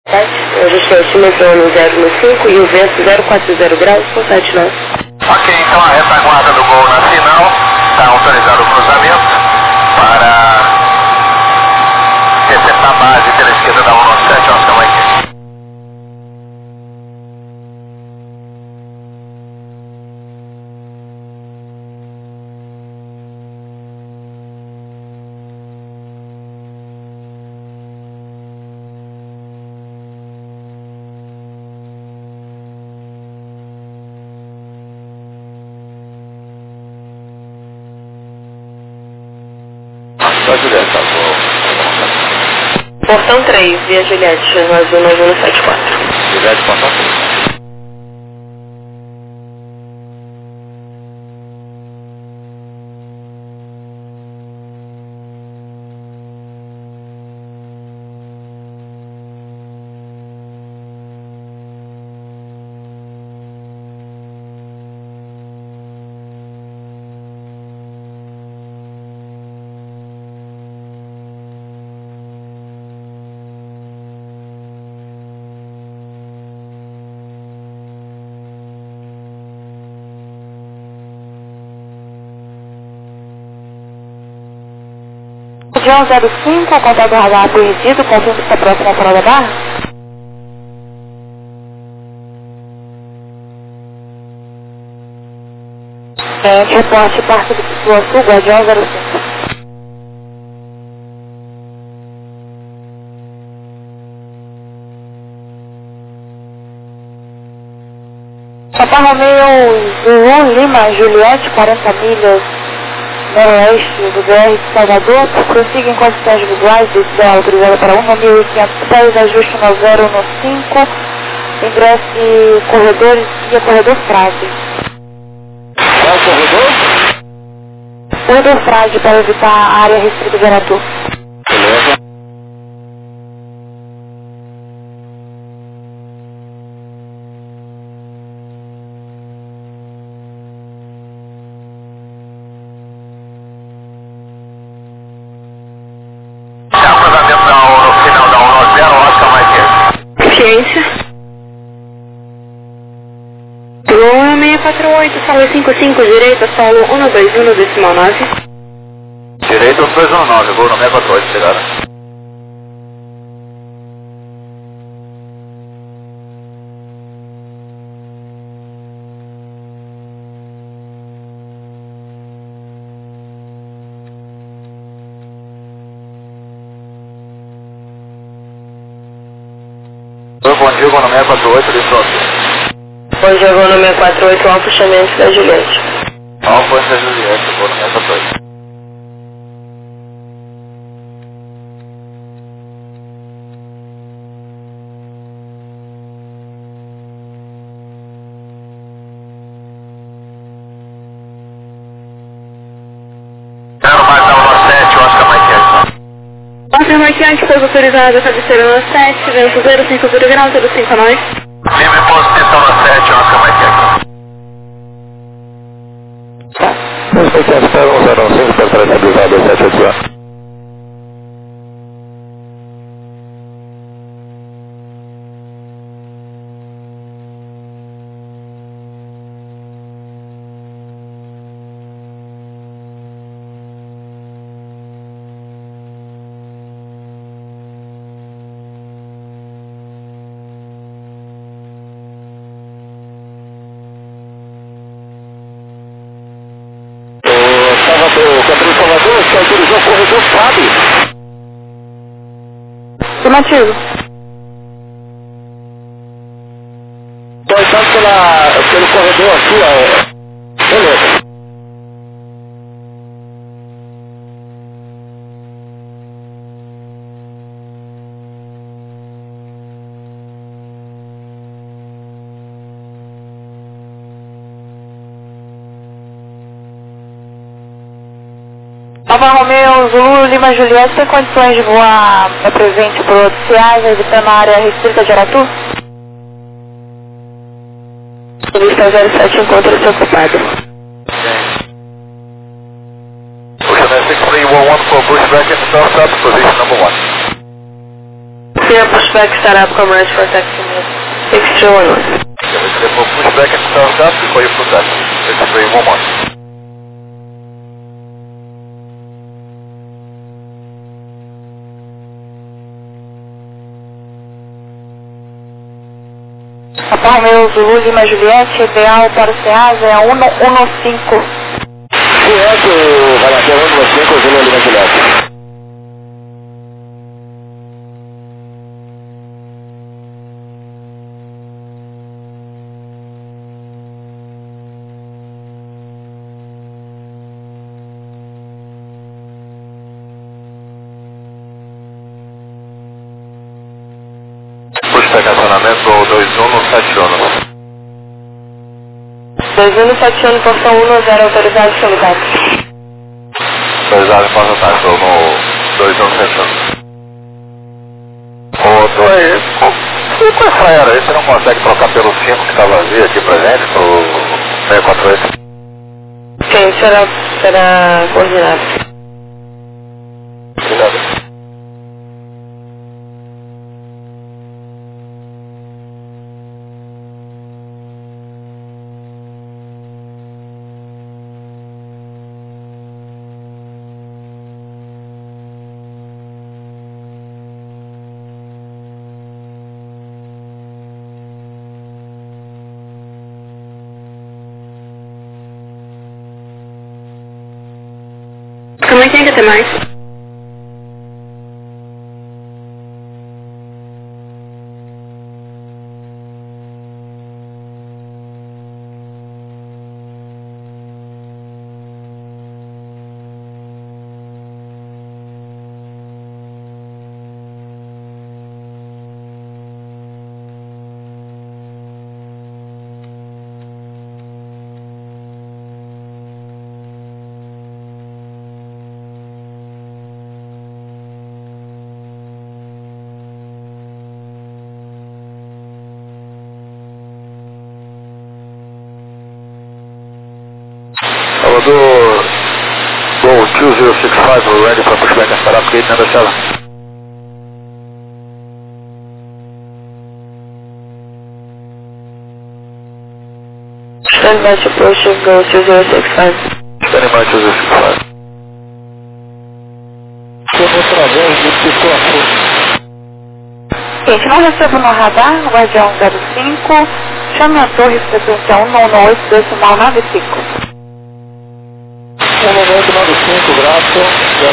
A gente tem oxímetro 015 e o vento 040 graus com 79. Ok, então a retaguarda do Gol Nacional está autorizado o cruzamento para receptar a base pela esquerda da 197 Oscar Mike. Portão 3, via Juliette, azul 9174. Juliette, portão 3. Região 05, contato radar perdido, confirma que está próximo ao Farol da Barra. Reporte Parque do Sul, Guardião 05. Papa Romeo Zulu Lima Juliette, 40 milhas noroeste do BR de Salvador, prossiga em condições visuais, decisão autorizada para 1.500 ajuste no 0 no 5, ingresse corredores via corredor frade. Qual corredor? Corredor frade para evitar a área restrita de Aratu. Beleza. Gol 648, sala 55, direita, solo 121, decimal 9. Direito 219, Gol 648, chegada. Bom dia, Gol 648, de pronto. Bom dia, Gol 648, Alfa Chamento da Juliette. Alfa da Juliette, Gol 648. Oscar Marquiante, pouso autorizado a cabeceira na 7, vento 050 graus, 05 a nós. Livre posição na 7, Oscar Marquiante. Tá. Respeitando, espera 105, para trás, habilitado 780. Salvador, que autorizou o corredor Fábio. Afirmativo. Estou entrando pelo corredor aqui, ó. Beleza. Alfa Romeo Zulu Lima Juliette, tem condições de voar presente por outros ciais, evitando a área restrita de Aratu? Vista 07 encontra-se ocupado. Ocean 6311 for Bush Bracket, start up, position number 1. Clear pushback set up, coverage for taxi. 6311. Yeah, we clear for pushback and start up before you put that. 6311. Papa Romeo Zulu Lima Juliette, ideal para o CEASA é a 115. Correto, Valentim 115, Zulu Lima Juliette. Estacionamento 2171. 2171, porção 10, autorizado seu lugar. Autorizado em porta estou no 2171. Ô, aí, com essa era aí, você não consegue trocar pelo 5 que está vazio aqui pra gente, pro 648? Sim, será coordenado. Obrigado. Como é que ainda tem mais? Salvador, Gol 2065, we're ready for pushback and start up, gate number 7. Stand by to approach Gol 2065. Standing by 2065. Gente, não recebo no radar, Guardião 05, chame a torre frequência 198, decimal 95. 19895, graças,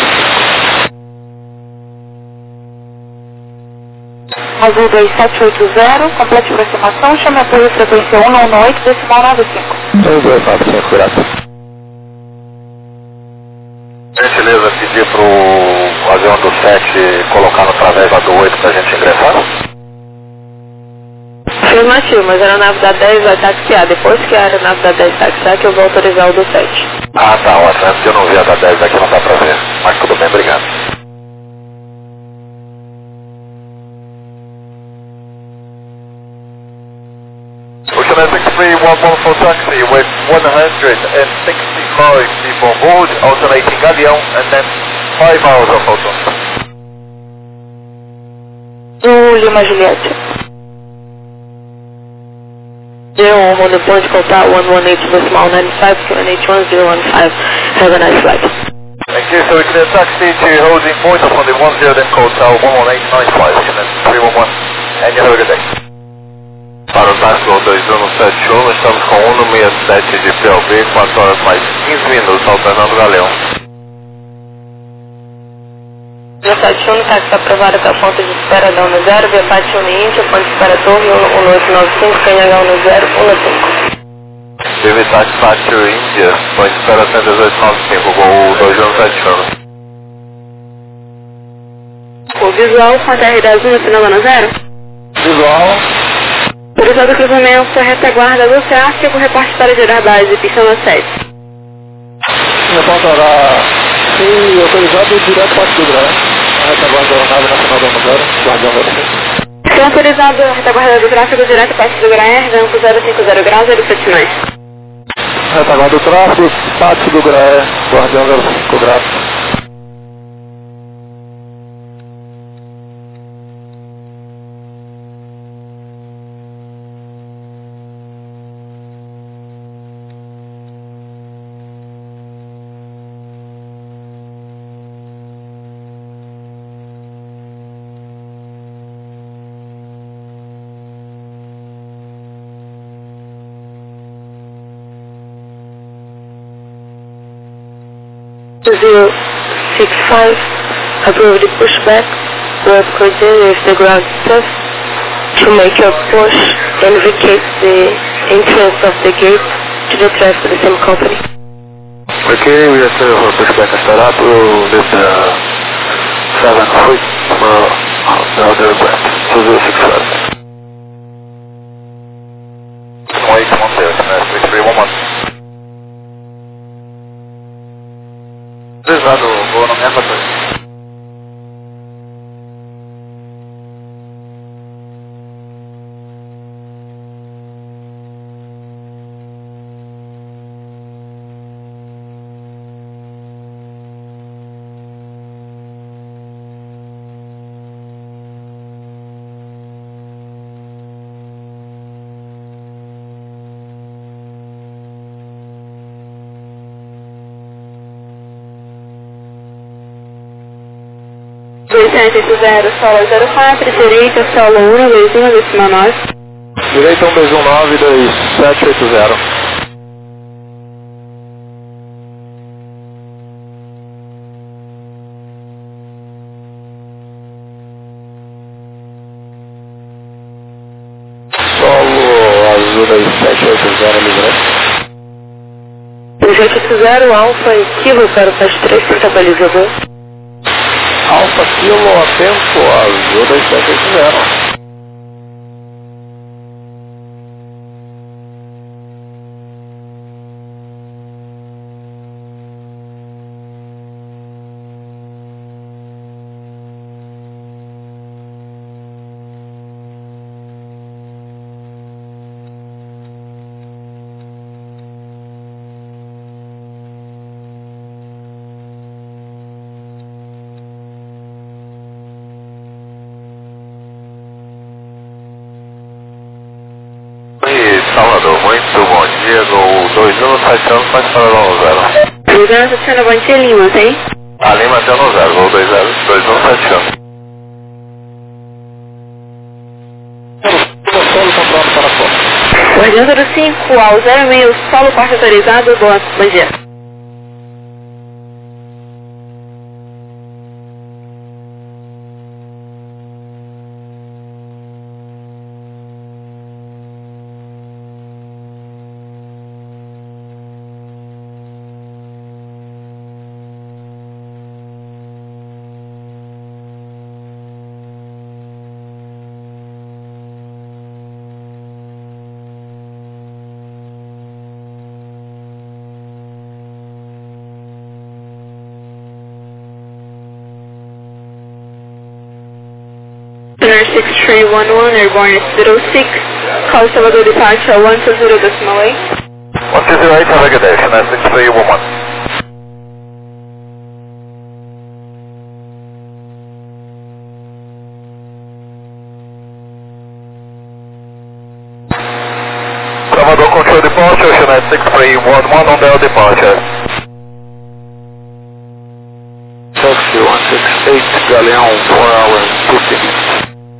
05. Azul 2780, complete aproximação, chame a torre frequência 198, decimal 95. 1295, graças. Gentileza, pedir pro avião do 7 colocar no través do 8 pra gente ingressar? Afirmativo, mas a aeronave da 10 vai taxiar. Depois que a aeronave da 10 taxiar, que eu vou autorizar o do 7. Ah, tá, ótimo. É porque eu não vi a da 10 aqui, não dá pra ver. Mas tudo bem, obrigado. Ocean 6311 for taxi with 165 people on board, alternating Galeão, and then 5 hours of photon. Do Lima Juliette. On the point contact 118 decimal 95 to NH11015. Have a nice flight. Thank you. So we clear taxi to holding point up on the 10 then call tower 11895 and 311 and you have a good day. Para o táxi 2171, nós estamos com 167 de PLB, 4 horas mais 15 minutos, alternando Galeão. 71, táxi aprovado até a ponta de espera da 10, via Pátio Índia, ponto de espera torre 1895, PNH 1015. Teve táxi Pátio Índia, ponto de espera 1895, gol 2171. O visual com a TR10 no final da 0. Visual. Autorizado o cruzamento, retaguarda do CEASA com reporte para gerar base, pista 7. Reporte para... Sim, autorizado direto para o Graé. Retaguarda da aeronave nacional da 0, guardião 05. Tem autorizado a retaguarda do tráfego direto para o Graé, vento 050 graus, 079. Retaguarda do tráfego, pátio do Graé, guardião 05 graus. 065, approve the pushback, work continue if the ground stuff to make your push and vacate the entrance of the gate to the track for the same company. Okay, we have to pushback and start up. We'll lift the 7 feet for the other brand, 2065. 1810, 6311. Desado, vou no mesmo coisa. Solo 04, direita, solo 1, 219. Direita 1219, 2780. Solo azul 2780, livrante. 280, alfa e kilo para o fast 3, estabilizador. Alfa Kilo, atento, azul 2780. Salvador, muito bom dia, Gol 2170, pode falar no 0. 2170, bom dia, Lima, tem? A Lima tem no 0, Gol 2170. Solo controle para fora. Guardião 05 ao 06, solo parte autorizado, bom dia. Center 6311, airborne at 06, call Salvador departure 120.8. 128, have a good day, Chanel 6311. Salvador control departure, Chanel 6311 on their departure. Taxi 168, Galeão 4 hours 50 minutes.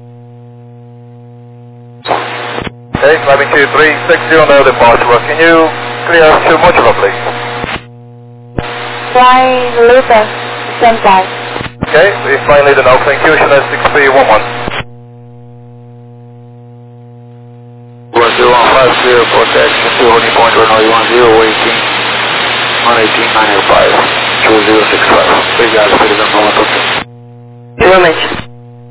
Okay, 92360 on their departure. Can you clear us to Modular, please? Fly later, stand by. Okay, we fly later now. Thank you, Chanel 6311. 10150, protection to holding point runway 10, 118, 2065. Obrigado, Felipe, vamos lá. Realmente.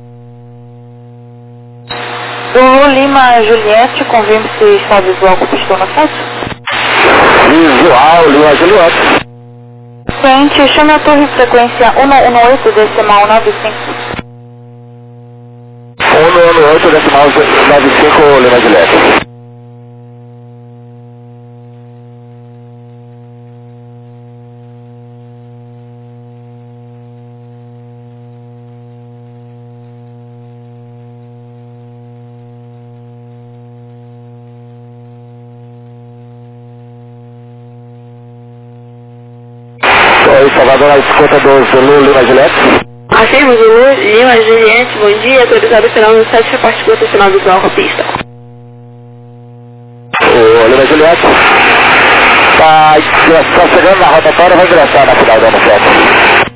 Zulu Lima Juliette, confirme se está visual com o pistão na frente. Visual, Lima Juliette. Frente, chame a torre frequência 118 decimal 95. 118 decimal 95, Lima Juliette. Salvador à escuta do Zulu Lima Juliette. Afirmo, Zulu Lima Juliette, bom dia, autorizado final no 7, reporte com o sinal visual com a pista. O Lima Juliette, Tá só chegando na rotatória, vai ingressar na final da 7.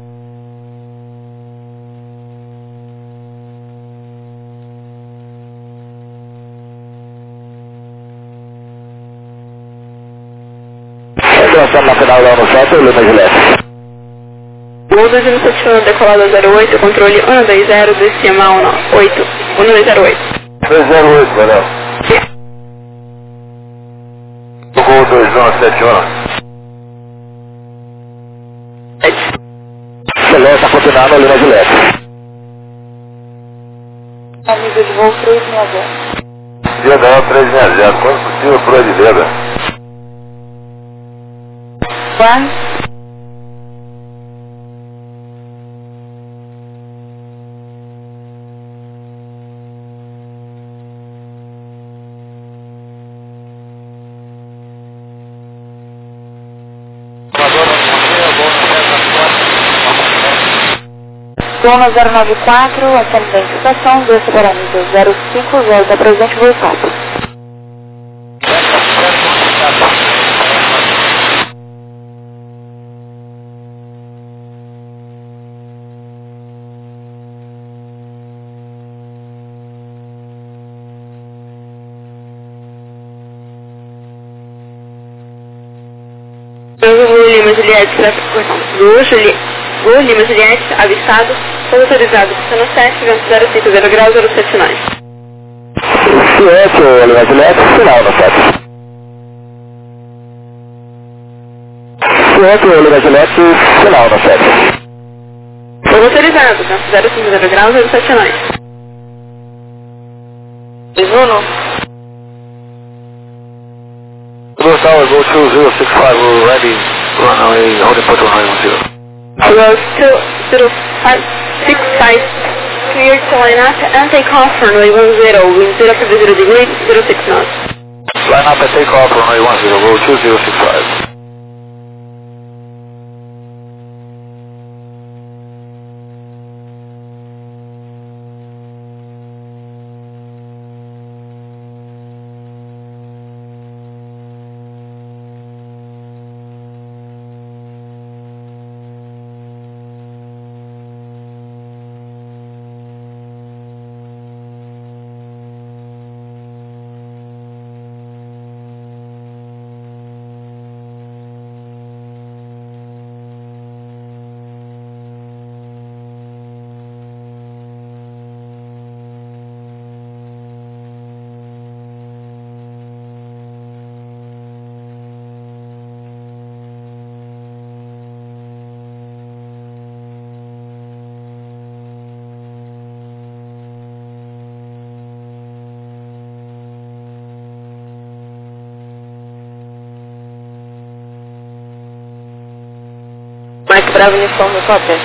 Ingressando na final da 7, Lima Juliette. Gol 271, decolada 08, controle 120, decimal 8, 1208. 308, Manel. Gol 2171. Excelente, tá continuando Lima Juliette. Amigo de voo 360. Dia 360, quando possível por de Leda. One. Zona 094, ascendente estação, 2 parâmetros 050, da presente voo 4. Lima Juliette, Gol Lima Juliette, avistado, foi autorizado, pistão 7, vento 050 graus, 079. Juliette, Lima Juliette, final da 7. Juliette, Lima Juliette, final da 7. Foi autorizado, vento 050 graus, 079. Juno. Blue Tower, go 2065, we're ready, runway, holding port runway 10. Hello, 20565, cleared to line up and take off runway 10, wind 0 for 0 degrees, 06 knots. Line up and take off runway 10, go 2065. Mike Bravo, uniforme, cópia.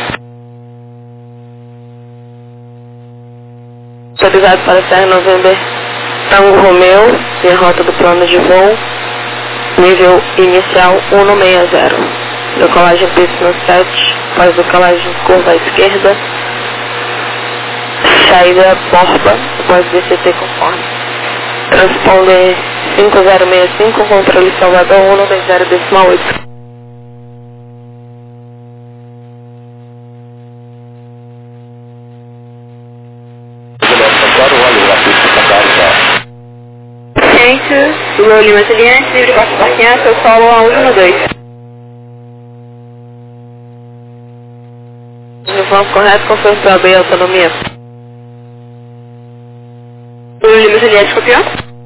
Autorizado para Serra November, Tango Romeu, e a rota do plano de voo, nível inicial 160. Decolagem pista 7, após decolagem curva à esquerda, saída Borba, após DCT conforme. Transponder 5065, controle Salvador 120,8. Lula Lima Juliette, livre para parquear, seu solo a 112. Uniforme correto, confirma para abrir a autonomia. Lula Lima Juliette, copiou?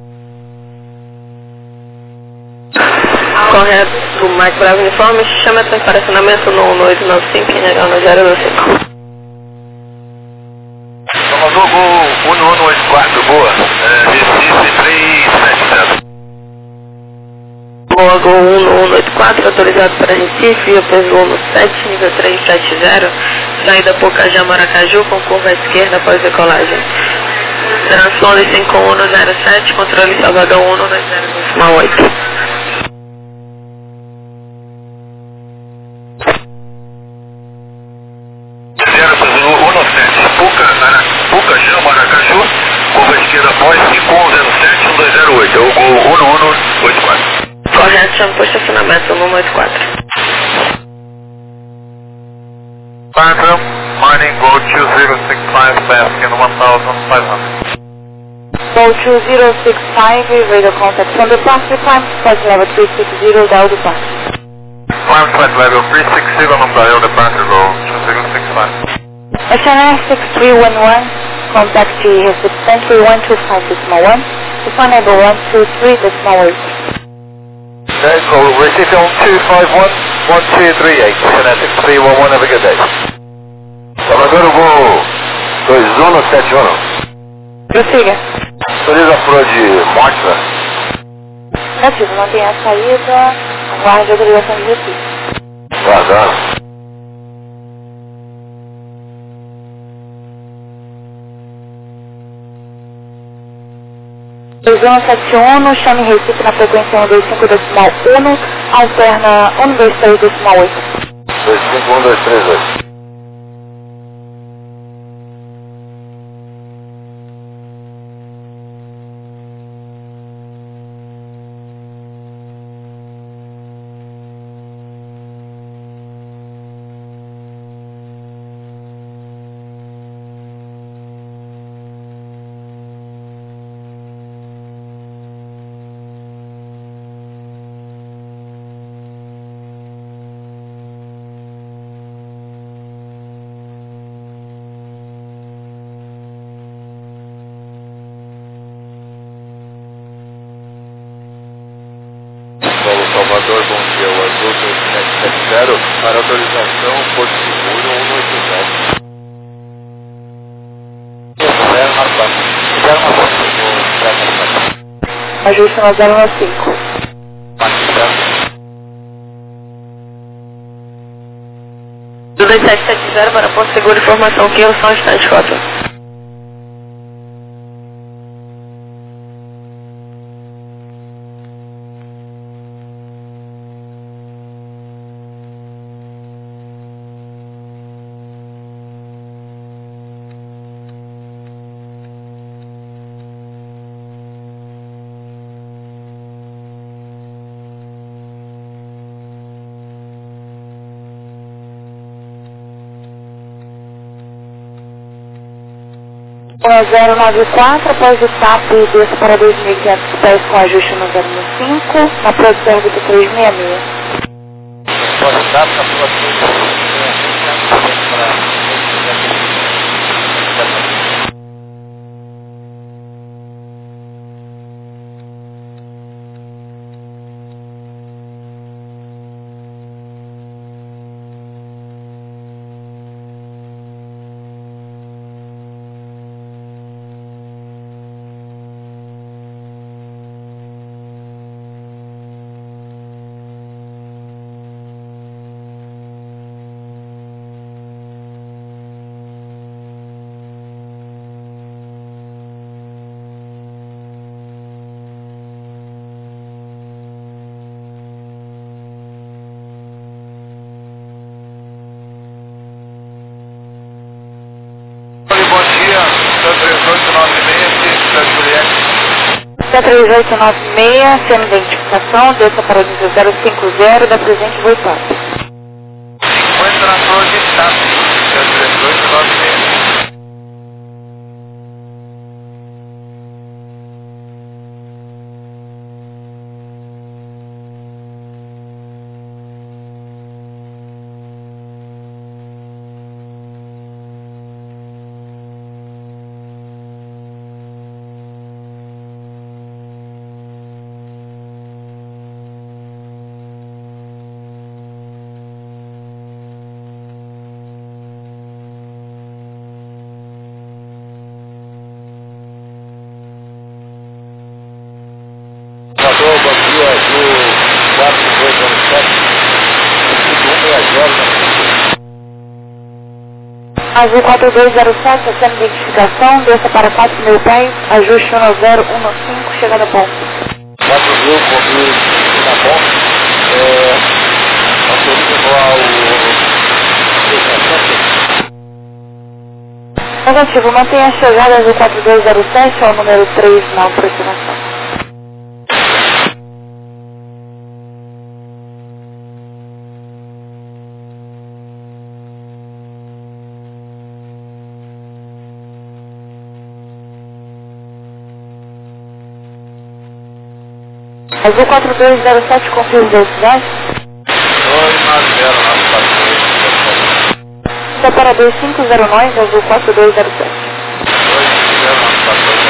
Correto, o Mike Bravo uniforme, chama até para acionamento no 1895 e negar no 025. Salvador, gol 1184, boa. Recife 370. Boa, Gol 1184, autorizado para Recife, via Pessoa no 7, nível 370, saída Pocajá, Maracaju, com curva à esquerda após decolagem. Transponder 5107, controle Salvador 120,8. Pocajá, Maracaju, curva esquerda após 5107, 1208, é o Gol 1184. Correto, chamo para estacionamento, 184. Phantom, mining Boat 2065, basking 1500. Boat 2065, radio contact from the party, climb flight level 360, dial departure. Climb flight level 360, no dial departure, Boat 2065. SNS 6311, contact receipt entry 125.1, define enable 123.8. Okay, so receipt on 251-1238, Kinetic 311, have a good day. Salvador, voo 2171. Prossiga. Autoriza a proa de Mortza. Negativo, mantenha a saída, aguarde a autorização de retiro. Guardando. Visão 71, chame Recife na frequência 125.1, alterna 123.8. 251-238. Salvador, bom dia, o Azul 2770, para autorização, Porto Seguro 180. Ajuste na 015. Do 2770 para Porto Seguro, informação que eu sou um instante, foto. É 094, após o SAP, desça para 2.500 pés com ajuste no 015, na proa de serviço 366. Pode dar para a proa Bom dia, 3896, sem identificação, desça para o nível 050 da presente Voipap. Encontra na torre de SAP, 3896. Salvador, bom dia, Azul 4207, Azul 4207, sem identificação, desça para 4.000 pés, ajuste no 015, chegada a ponto. 4.000, comigo na ponta, autoriza Negativo, mantenha a chegada Azul 4207 ao número 3 na aproximação. Azul 4207, confio os velocidades. 290, Separador 509, Azul 4207. 290,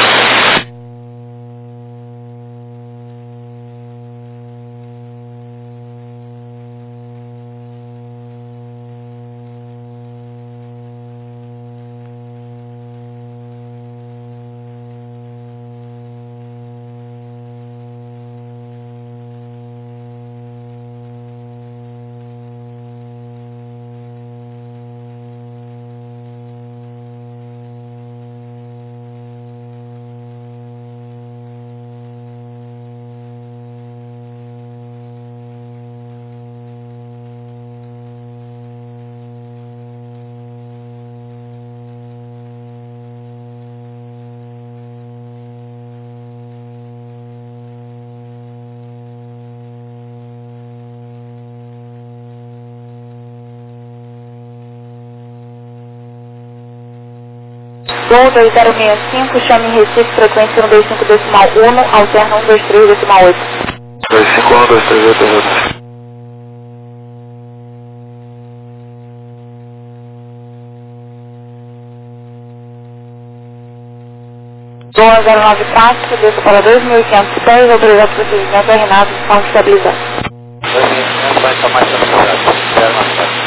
Gol 2065, chame Recife, frequência 125.1, alterna 123.8. 251, 238, 2094, desça para 2.500 pés, autorizado o procedimento é Renato, som estabilizado. 2.500 vai estar mais estabilizado. 0 mais tarde.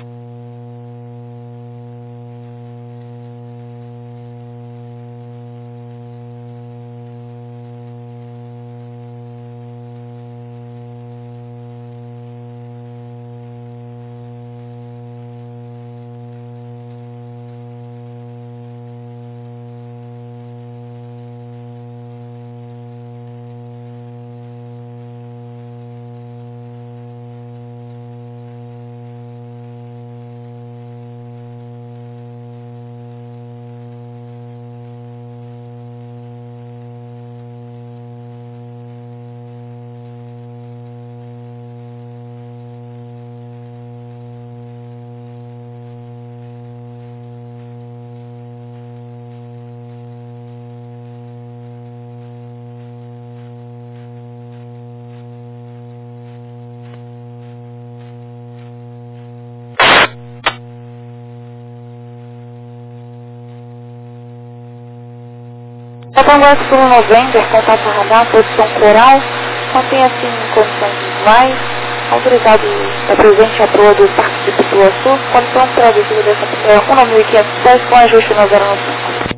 Conversa por November, contato radar, posição coral, mantém assim em condições visuais, autorizado é presente a proa do Parque de Pituaçu, condição para a descida dessa 1.500 pés com ajuste no 095.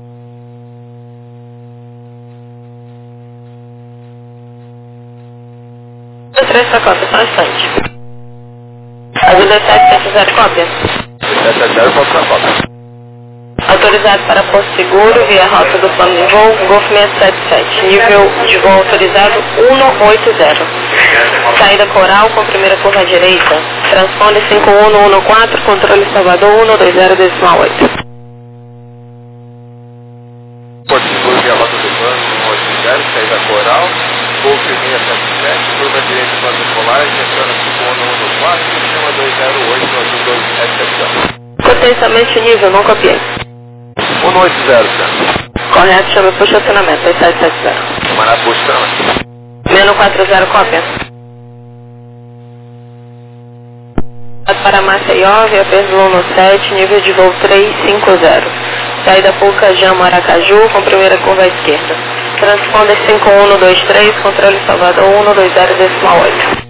Três cópias, só um instante. Azul 2770, cópia. 770, pode ser a cópia. Autorizado para Porto Seguro, via rota do plano de voo, Golf 677. Nível de voo autorizado 180. Saída coral com primeira curva à direita. Transponder 5114, controle Salvador 120.8. Porto Seguro via rota do plano 180, saída coral. Golf 677, curva direita plano polar, gestando 5114, sistema 208, azul 12, recepção. Potencialmente nível, não copiei. 180, senhor. Correto, chama por estacionamento, 2770. Tomar por estacionamento. Menos 40, cópia. Para Maceió, via Peso 17, nível de voo 350. Saída Pulcajão, Maracaju, com primeira curva à esquerda. Transponder 5123, controle Salvador 120.8.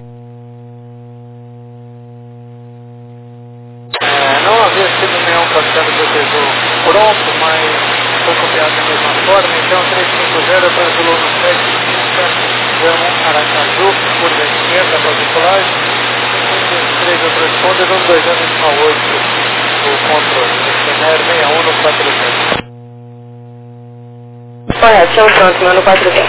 Não havia sido nenhum passado do tesouro pronto, mas foi copiado da mesma forma, então 350 para o no 750, Gama, Aracaju, curva esquerda, particular, 523 eu transponder, 120.8, o controle, destinatário 61 no 400. Correto, chama pronto, mano 400.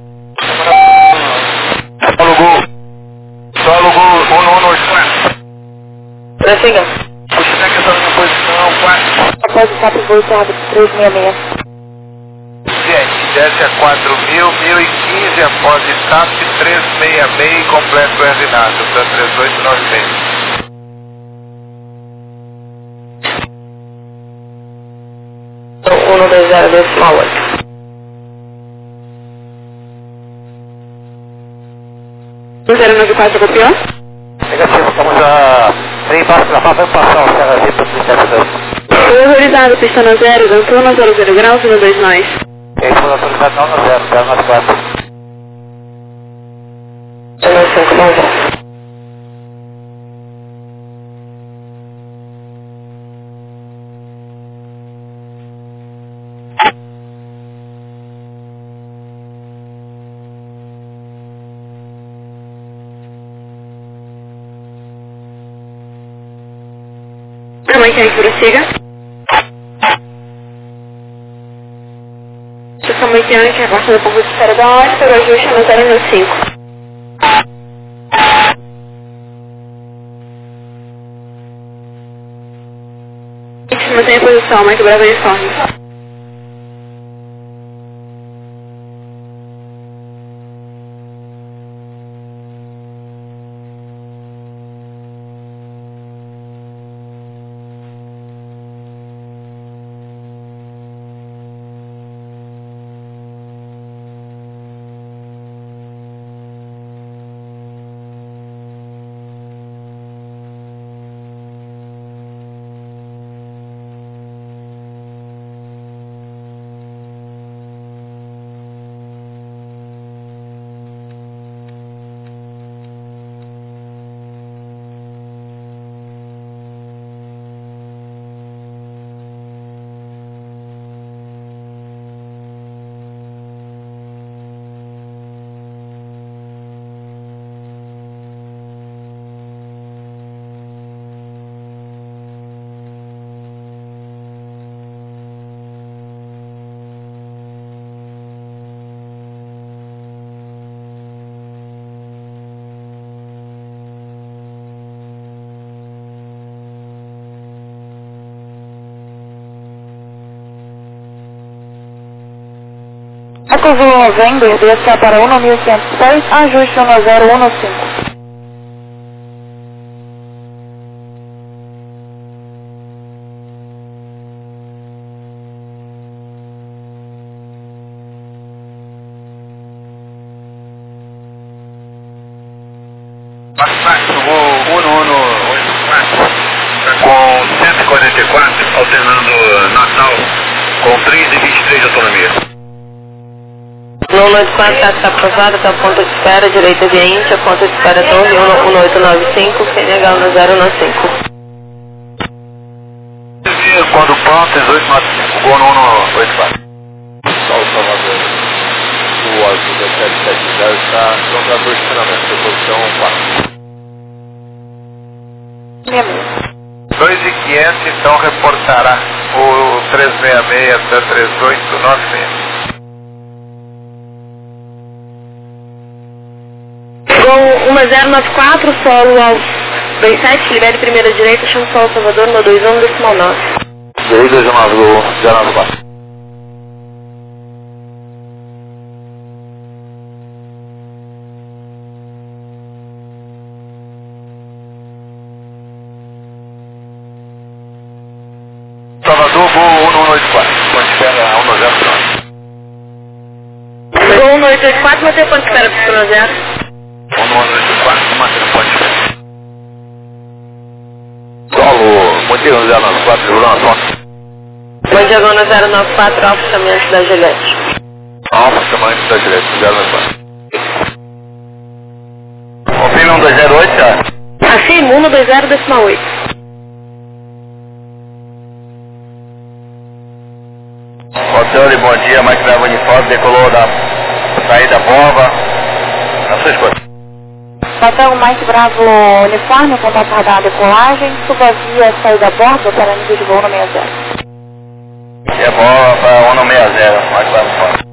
Só alugou 118. Prossiga. Você tem que estar na posição 4. Após o TAP voo encerrado 366. Desce a 4.000, 1015, após TAP 366, completo coordenado, para 3896. Então, 120.8. 04, copiou? Negativo, estamos a trem embaixo da papa, vamos passar o CHZ para 37. Foi autorizado, pista na 0, dançou na 00 graus, 12 nós. Ele foi autorizado não na 0, 094. 05, não vou. Tamanho que prossiga. Tamanho que é a parte da ponta de espera da hora, pelo ajuste no 015. Mantenha a posição, Mike Bravo uniforme. Eco Zulu November, desça para 1106, ajuste 1015. Com 144, alternando Natal, com 3 e 23 de autonomia. No 184 está aprovado, está a ponta de espera, direita via Índia, ponta de espera Torre 1895, CNH 1015. Quando pronto, 1895, gol no 184. Sol Salvador, o azul da 770 está pronto para posicionamento, posição 4. 2.500, então reportará o 366 da 3896. Gol 1094, solo ao 27, libere primeira direita, chama Sol Salvador, no 21, decimal 9. Direita, 094. Salvador, gol 1184, ponte de espera 190. Gol 1884, mantém ponto de espera para 0. 1184, mantendo ponte de espera. Solo, motivo 094, Bruno. Uma diagonal 094, afastamento da Gillette. Afastamento da Gillette, 094. Confirma 1208, tá? Afirmo 120, decimal 8. Hotel, bom dia, Mike Bravo uniforme, decolou da saída bomba, na sua escolha. Hotel Mike Bravo uniforme, contato radar decolagem, suba via saída bordo, para nível de voo no 60. E é bola para 160, Mike Bravo uniforme.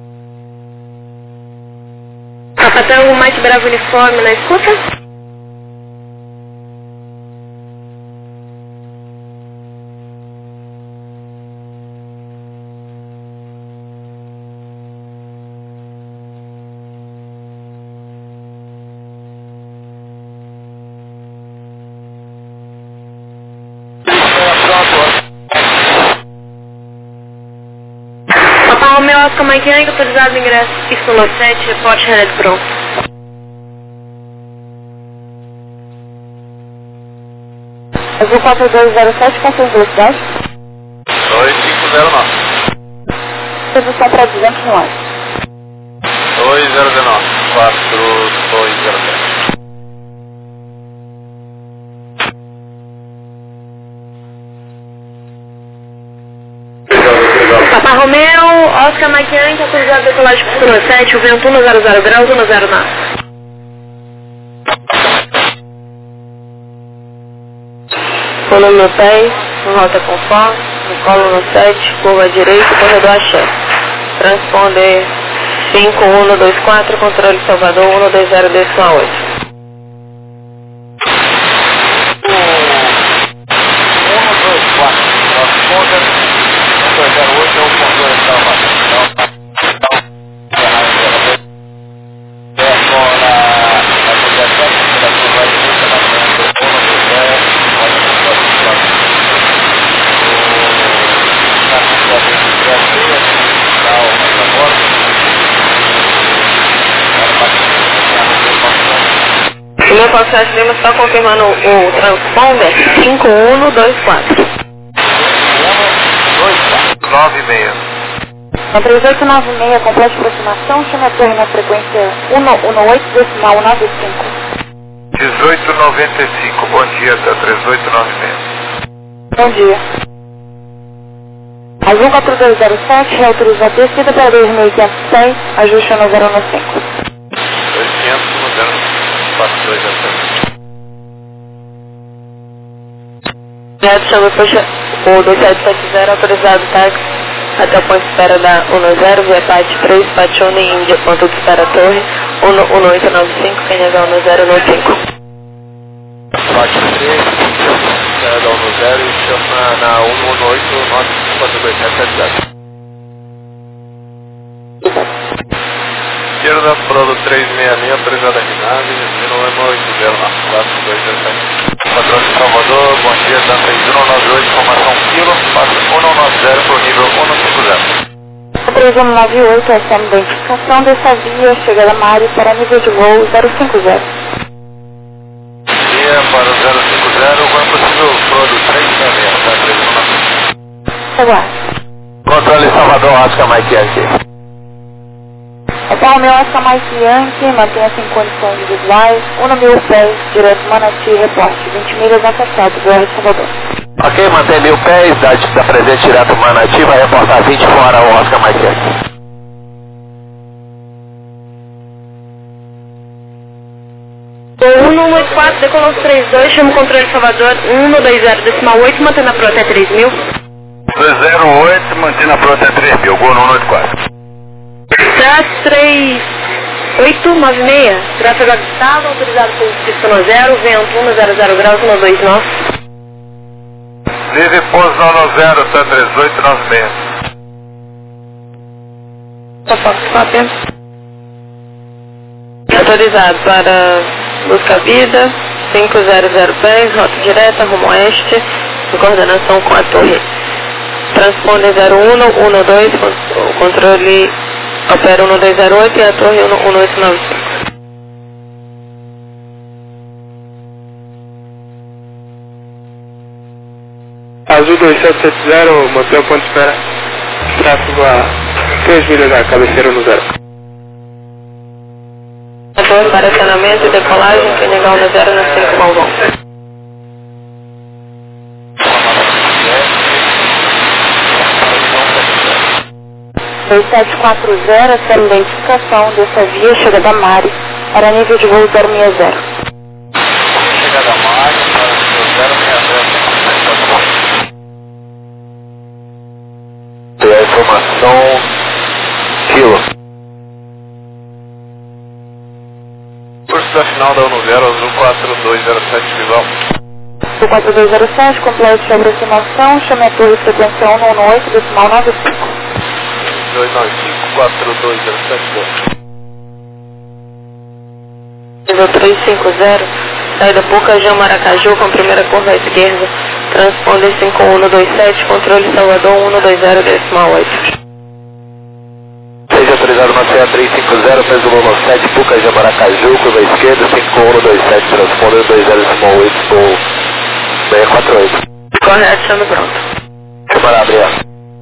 Capitão Mike Bravo uniforme na escuta? Oscar Mike Yankee, autorizado no ingresso Pistula 7, reporte René pronto. Azul 4207, qual foi a velocidade? 2509. Posição para 200 no ar. 2019, 4207. Papa Romeo, Oscar Mike Yankee, autorizado decolagem Pistula 7, o vento 100 graus, 10 na. Pulo no 10, rota conforme, no colo no 7, curva direita, corredor axé. Transponder 5124, controle Salvador 120 decimal 8. 124, transponder 108 é o controle Salvador. O meu Constante Lima está confirmando o transponder 5124. 96. Na 3896, completa aproximação, chama a torre na frequência 118 decimal 95. 1895, bom dia, tá 3896. Bom dia. Azul 4207, reautoriza a descida para 2506, ajuste no 015. 200 no 04207. Neto chama o 2770, autorizado táxi até o ponto de espera da 10, via parte 3, Patione, Índia, ponto de espera torre, 1895, Canhagão 1095. Parte 3, espera da 10 e chama na 118 952 Esquerda, Prolo 366, autorizada aqui na nave, destino 180 na 4207. Padrão de Salvador, bom dia, da 3198, informação quilo, passa 190 para o nível 150. Empresa 98, essa é a identificação dessa via, chega da Mari para nível de voo 050. Via para o 050, quando possível, Prolo 366, da 3198. Aguarde. Controle Salvador, Oscar Mike Yankee. Então, o meu Oscar Mike Yankee, mantenha-se em condições individuais, 1.000 pés, direto Manati, reporte, 20 milhas afetados, do R. Salvador. Ok, mantém 1000 pés, da presente direto Manati, vai reportar 20 fora o Oscar Mike Yankee. O 184, decolou 32, chama o controle Salvador 120 decimal 8, mantendo a prota até 3000. 208, mantendo a prota 3000, gol no 184. TRAS 3896, tráfego avistável, autorizado pelo Pistula 0, vento 100 graus, 129. Vive pouso no 0, tá 3896. Só posso cópia. Autorizado para busca vida, 500 pés, rota direta, rumo oeste, em coordenação com a torre. Transponder 01, 12, o controle opera 1208 e a torre 1895. Azul 2770, mantém o ponto de espera. Tráfego a 3 milhas da cabeceira no 0. A torre para acionamento e decolagem, Canhagão no 095, Malvão. 2740, essa é a identificação dessa via, chega da Mari, para nível de voo 060. Chega da Mari, para nível 060. Tem a informação quilo. Curso da final da 10, azul 4207 visual. O 4207, complete a aproximação, chame a torre frequência 118, decimal 95. 295-4207. Nível 350, saída Pocajão, Maracaju, com primeira curva à esquerda, transponder 5127, controle Salvador 120, decimal 8. autorizado na CA 350, peso Lolo 7, Puca de Maracaju, curva esquerda, 5127, transponder 2058 por 648. Correto, estando pronto. Camarada, obrigado.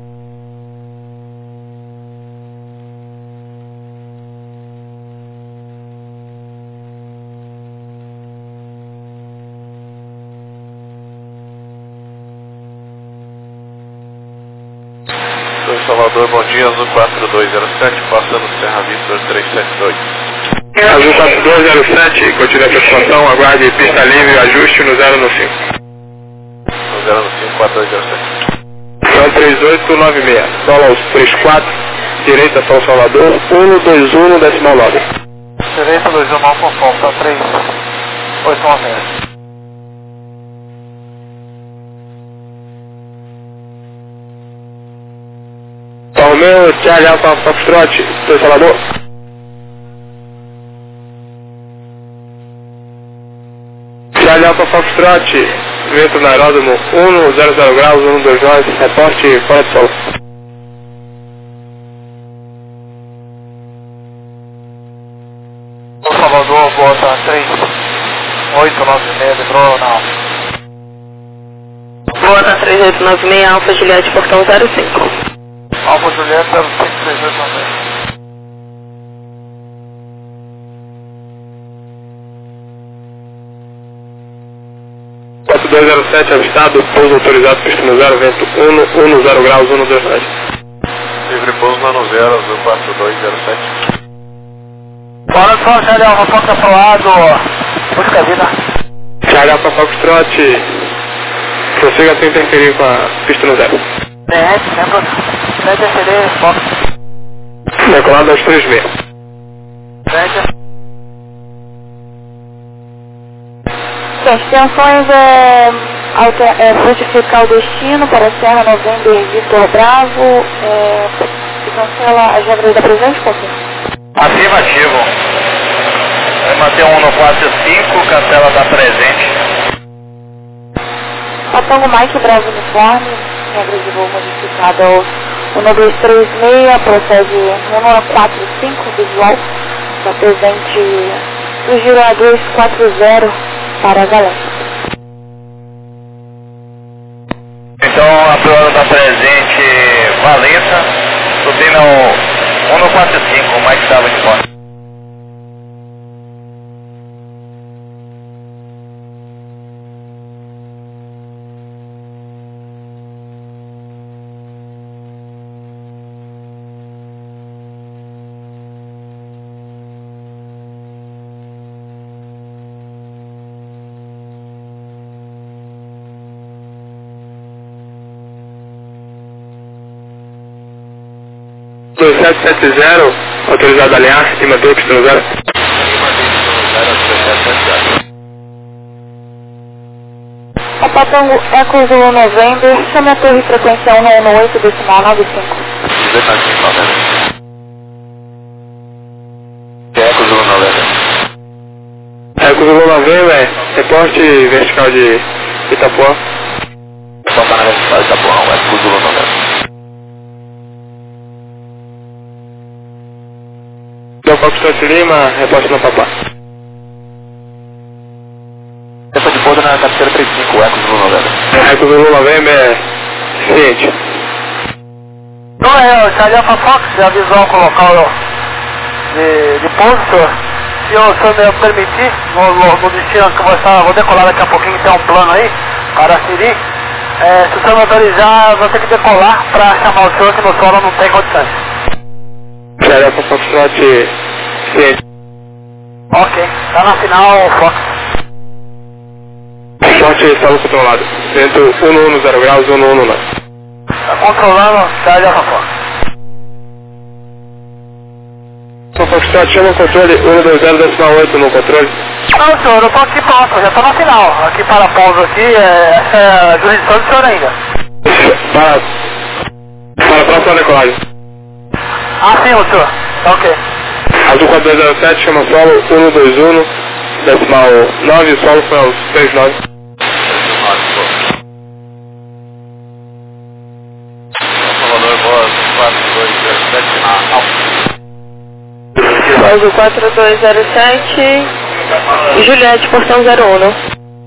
Salvador, bom dia, Azul 4207, passando Serra Vista 372. Azul 4207, continua a aproximação, aguarde pista livre, ajuste no 0 no 5. No 0 no 5, 4207. São 3896, solo aos 34, direita São Salvador, 121, decimal 9. Direita 21, Alfa Alfa, 3896. Romeo, Charlie Alfa Foxtrot, São Salvador. Charlie Alfa Foxtrot, vento no aeródromo 100 graus, 129, reporte fora de solo. São Salvador, bota 3896, lembrou não. Bota 3896, Alfa Juliette, portão 05. Alfa Juliette 053896. Foto 207, avistado, pouso autorizado, pista no 0, vento 10 graus, 129. Livre pouso lá no 0, Azul 4207. Bora só, Charlie Alfa Fox aprovado, busca a vida. Charlie Alfa Foxtrot, prossiga sem interferir com a pista no 0. Média CD, Fox. Decolado aos 36. Média. As extensões frutificar o destino para a Serra November Vitor Bravo, se cancela as regras da presente, confirma. Afirmativo. Vai manter 145, cancela da presente. Faltando Mike Bravo Uniforme, regra de voo modificada ao 1236, procede 145, visual, da presente do giro A240 para a Valência. Então, a prova da presente Valença, subindo ao 145, o Mike estava de fora. Do 770, autorizado a alinhar e manter a pista no 0. A Patango Eco Zulu November, chame a torre frequência 118, decimal 95. Eco Zulu November. Eco Zulu November, reporte vertical de Itapuã. Só para na vertical de Itapuã, Eco Zulu November. Dom Foxtrot Lima, reporte no Papá. Tempo de pouso na cabeceira 35, Eco Zulu November. Eco Zulu November, ciente. Não é, o Charlie Alfa Fox avisou com o local de pouso, se o senhor me permitir, no destino que vou decolar daqui a pouquinho, tem um plano aí, para Siri. Se o senhor me autorizar, eu vou ter que decolar para chamar o senhor, que no solo não tem condições. Charlie Alfa Foxtrot, ciente. Ok, tá na final, Fox. Sorte solo controlado. Vento 110 graus, 119. Tá controlando, Charlie Alfa Fox. Dom Foxtrot, chama o controle 120,8 no controle. Não, senhor, eu tô aqui pronto, já tô na final. Aqui para pouso aqui, essa é a jurisdição do senhor ainda. Para a próxima decolagem. Ah, sim, o senhor. Ok. Azul 4207, chama solo 121, decimal 9, o solo foi aos 39. Salvador, boa, 4207, Alfa. Brasil 4207, Juliette, portão 01.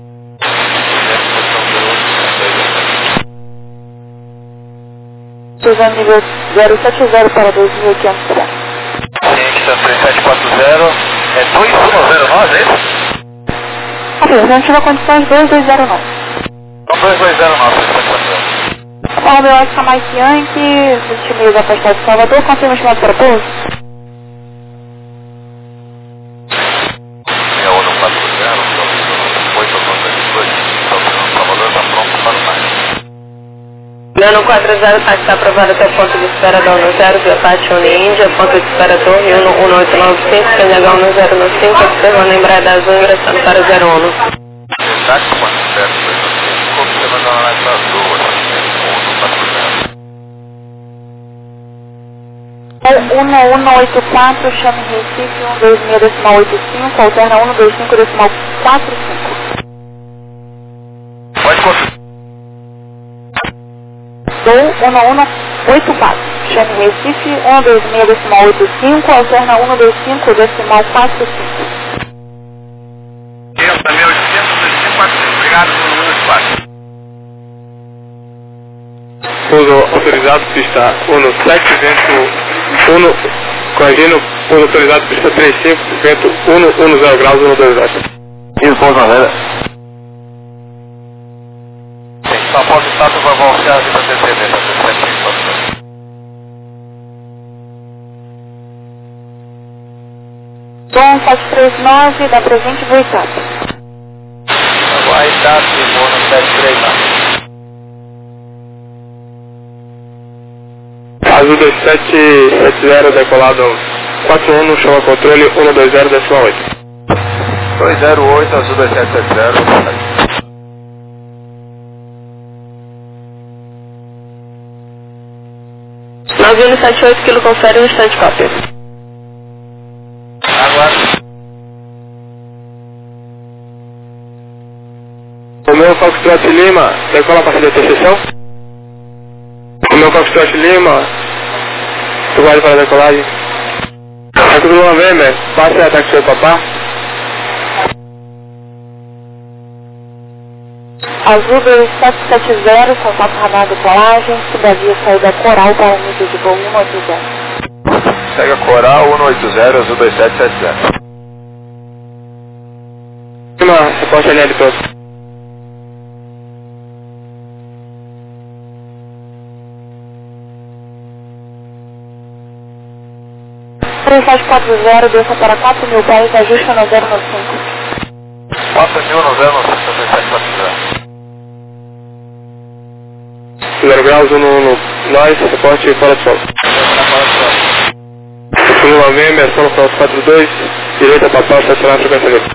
Suzano nível 070 para 2.500. Ciente, 3740, é 2109, é isso? Ok, se não tiver condições, 2209. Então 2209, 3740. Romeu Oscar Mike Yankee, 20 milhas afastado de Salvador, confirma o chamado para pouso. 6140, 892, Salvador está pronto para o mais. Leandro 40, táxi está aprovado até o ponto de espera da 10, via Pátio Índia, ponto de espera Torre 11895, PNH 1095, observando a embreada azul, ingressando para o 01. Táxi, ponto de espera, observando a embreada azul, 1184, chame Recife, 126,85, alterna 125,45. Pode continuar. 1184, chame Recife, 126,85, alterna 125,45. 500.800, obrigado pelo número 4. Pouso autorizado, pista 17, vento 1, corrigindo, pouso autorizado, pista 35, vento 110 graus, 128. Isso, pouso André. São Paulo de Estado vai voltar a vida antecedente, Tom 739, da presente Boitata. Boitata, voo no 739. Azul 2770, decolado 41, no chama controle 120,8. 208, Azul 2770. Navio 78, quilo confere, um instante cópia. Agora. Romeu Foxtrot Lima, decola a partir da interseção. Romeu Foxtrot Lima, tu vai para a decolagem. Aqui do Luan Wemer, passe ataque seu papá. Azul 2770, contato radar decolagem, subavia saída Coral para o nível de voo 180. Segue a Coral 180, Azul 2770. Lima, reporte LL todo. Três 740, desça para 4.000 pés, ajusta no 095. 4.000 no 09740. 0 graus, 1 nós, reporte fora de sol. Lima Wemer, solo 42, direita papal, estacionar frequência livre.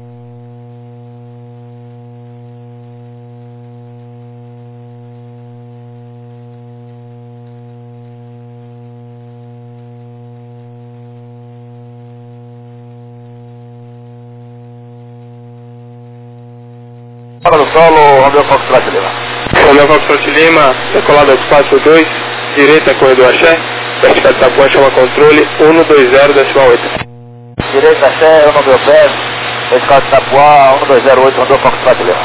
Fora do solo, Romeu Foxtrot Lima. Romeu Foxtrot Lima, decolado ao espaço 2, direita corredor Axé, vertical de Itapuã, chama controle 120,8. Direita Axé, Romeu Pé, vertical de Itapuã, 1208, Romeu Foxtrot Lima.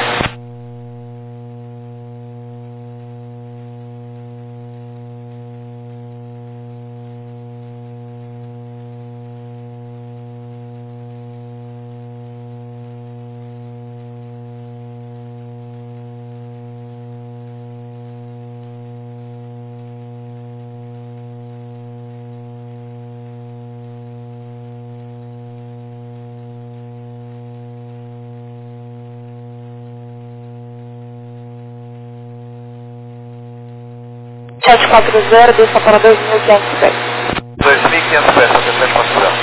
Sete 740, desça para 2.500 pés. 2.500 pés, atenção de construção.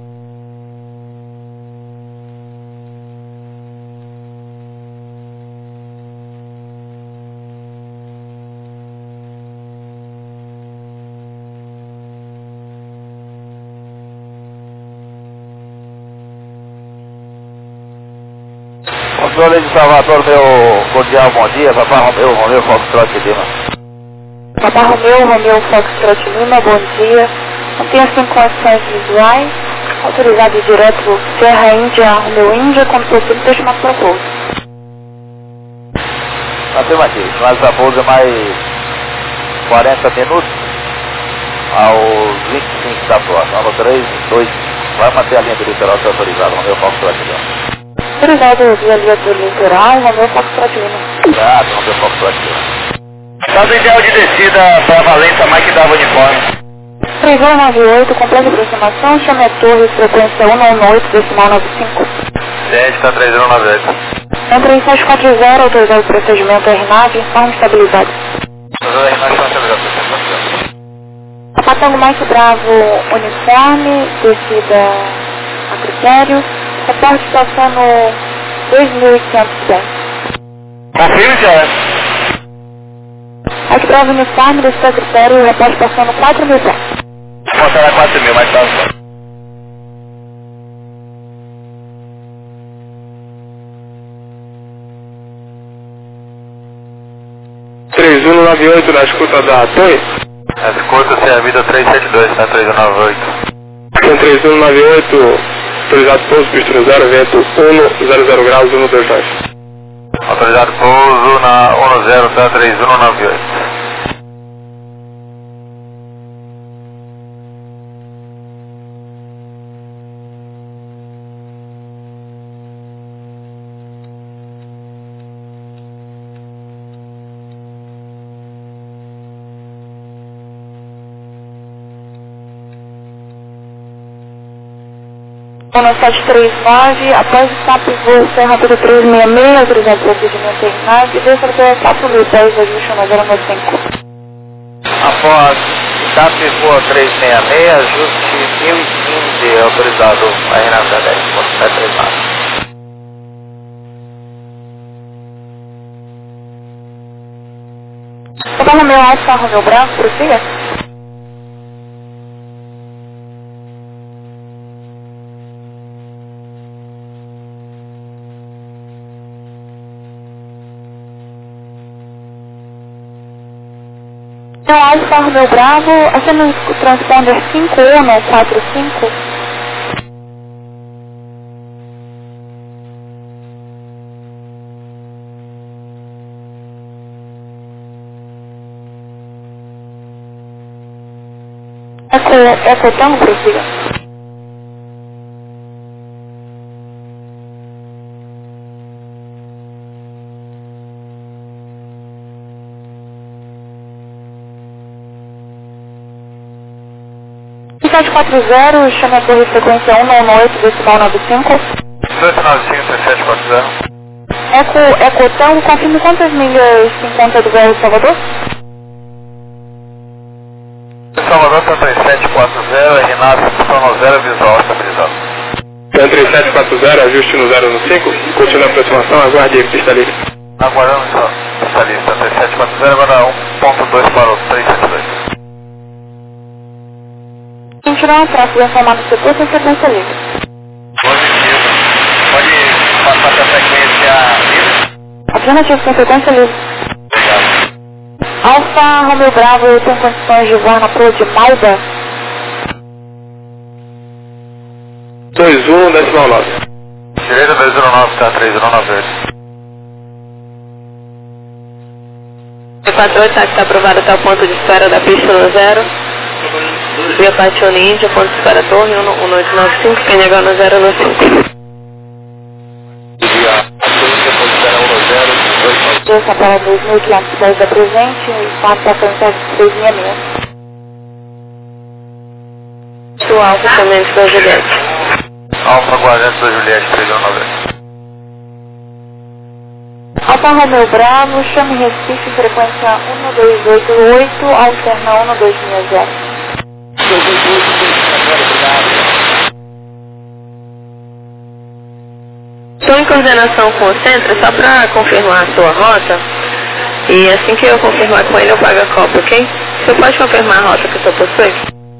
Controle de Salvador, meu cordial bom dia, Papai Romeu Foxtrot Lima. Papai Romeu Foxtrot Lima, bom dia. Não tem assim condições visuais. Autorizado direto Serra Índia, Romeu Índia, quando possível, destinado para pouso. Nós temos aqui, mas a pouso é mais 40 minutos aos 25 da próxima. Ano 3, 2, vai manter a linha do litoral se autorizada, vamos ver o Foxtrot aqui. Autorizado via linha do litoral, Romeu Foxtrot Lima. Exato, vamos ver o Foxtrot aqui. Estado ideal de descida para Valência, Mike Dava Uniforme. 3098, completa aproximação, chame a torre, frequência 118, decimal 95. Gente, está 3098. Entre 740, autorizado o procedimento RNAV, informe estabilizado. Patango Mike Bravo, uniforme, descida a critério, reporte estação no 2500. Confirme, senhora. Mike Bravo, uniforme, descida a critério, reporte estação no 4000. Mostrar a 4.000, mais tarde. na escuta da torre. A escuta se a vida 372, tá? 3198. Então 3198, autorizado pouso, pista 0, vento 100 graus, 122. Autorizado pouso na 10, tá? 3198. Ono 739, após o SAP voo Serra Tudo 366, autorizado procedimento em nave, desça até 4010, ajuste na 095. Após SAP voa 366, ajuste 1015, autorizado a Renata 10.739. Então, no meu Alfa Romeo Branco, prossiga. Então, Alfa Romeo Bravo, acena o transponder 5145. Eco Tango, prossiga. Cidade 40, chame a torre frequência 198, decimal 95. 295, 3740. Eco Tango, confirme quantas milhas se encontra do BR Salvador? Salvador tá 3740, Renato, estação 0, visual estabilizado. Então 3740, ajuste no 015, continua a aproximação, aguarde pista livre. Aguardando pista livre, tá 3740, agora 1.2 para o 372. Continuar para a informar do setor sem frequência livre. Positivo. Pode passar para a frequência livre? Afirmativo sem frequência livre. Obrigado. Alfa Romeo Bravo tem condições de voar na proa de Malda? 21, decimal 9. Direita 209, tá? 3098. O 48 está aprovado até o ponto de espera da pista no 0. Via Patione Índia, ponto de espera torre 1895, Canhagão no 095. Essa para 2.510 da presente e 4 para frente 666. O Alfa também da Juliette. Alfa 40 da Juliette, 3198. Alfa Romeo Bravo, chame Recife, frequência 1288, alterna 1260. Estou em coordenação com o centro, só para confirmar a sua rota. E assim que eu confirmar com ele, eu pago a cópia, ok? Você pode confirmar a rota que o senhor possui?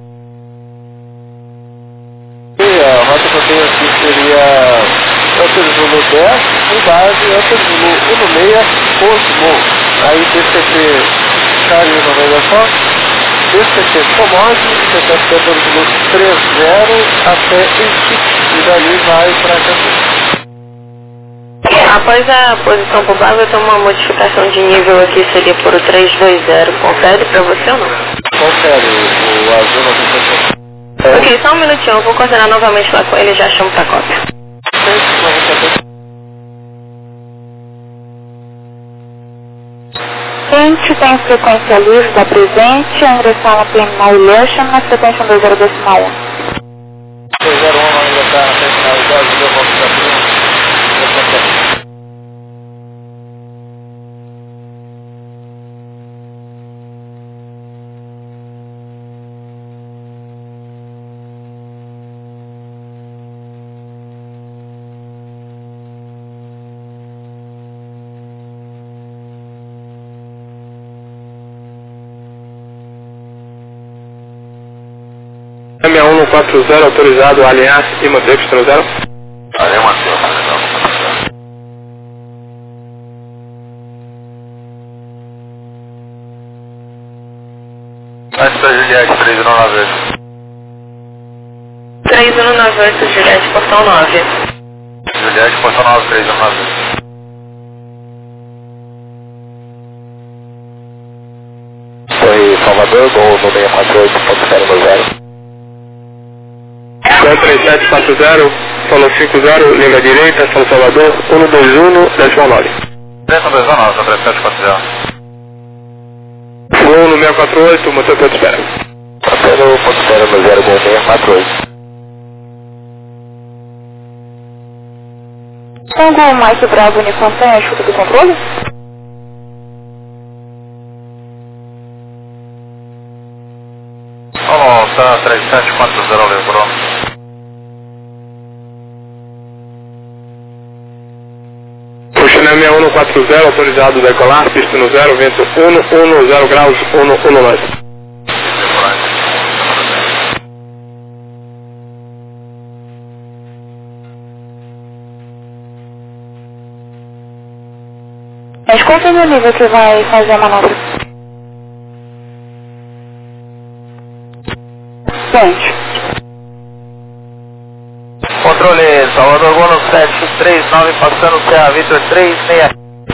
A rota que eu tenho aqui seria Antas Zulu 10, em base, Antas Zulu 16, Osmo. Aí DCP Charlie no Megafox, DCT Comode, CTC Bordeaux 30 até Iquique, e dali vai para Campos. Após a posição por base, eu tenho uma modificação de nível aqui, seria por 320. Confere pra você ou não? Confere, o azul não tem. Ok, só um minutinho, eu vou coordenar novamente lá com ele e já chamo pra cópia. Gente, tem frequência livre da presente, a ingressar na terminal Ilhasha, na frequência 20.1. 201 ainda está na terminal Ilhasha, deu volta da frente. M1140 autorizado a alinhar e manter pistão 0. Alinha manteu, Essa Juliette 3198. 3198, Juliette, portão 9. Juliette, portão 9, 3198. Foi Salvador, gol no 648.0. 3740, solo 50, linha direita, São Salvador, 121, 9. 329, 3740. Voo no 648, motor ponto espera. Mantendo ponto espera no 0, gol 648. Tango Mike Bravo Uniform tem a escuta do controle? Tá 3740, lembrou? Puxa na 6140, autorizado a decolar, pista no 0, vento 110 graus, 119. Mas qual é o nível que vai fazer a manobra? Gente. Controle Salvador Bono 739, passando Serra Vitor 36.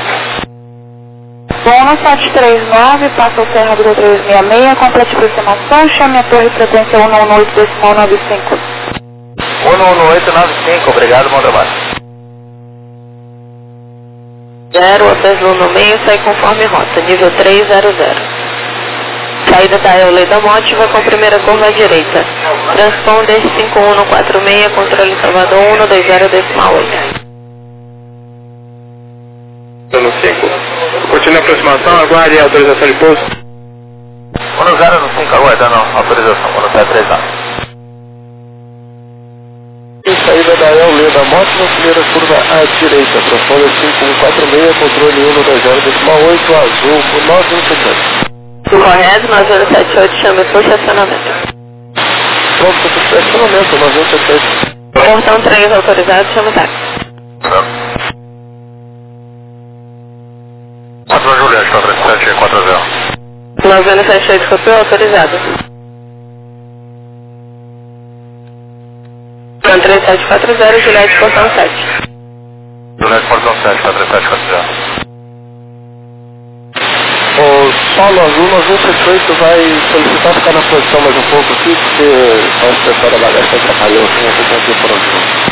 Bono 739, passa o Serra Vitor 366, complete aproximação, chame a torre frequência 118.95. 11895, obrigado, bom trabalho. 0, apeso no meio, sai conforme rota, nível 300. Saída da Eulei da Mótiva com primeira curva à direita. Transponder 5146, controle Salvador 120.8. No 5. Continua a aproximação, aguarde a autorização de pouso. 105, aguardando autorização, 139. Saída da Eulei da Mótiva, primeira curva à direita. Transponder 5146, controle 120.8, azul por 917. Correto, 9078, chame por estacionamento. Pronto para o estacionamento, 917. Portão 3 autorizado, chama o táxi. 4 Juliette, 43740. 9078, copiou, autorizado. Portão 3740, Juliette, portão 7. Juliette, portão 7, 43740. O solo azul 978 vai solicitar ficar na posição mais um pouco aqui, porque a inspeção da bagagem está atrapalhando, assim, eu vou por onde.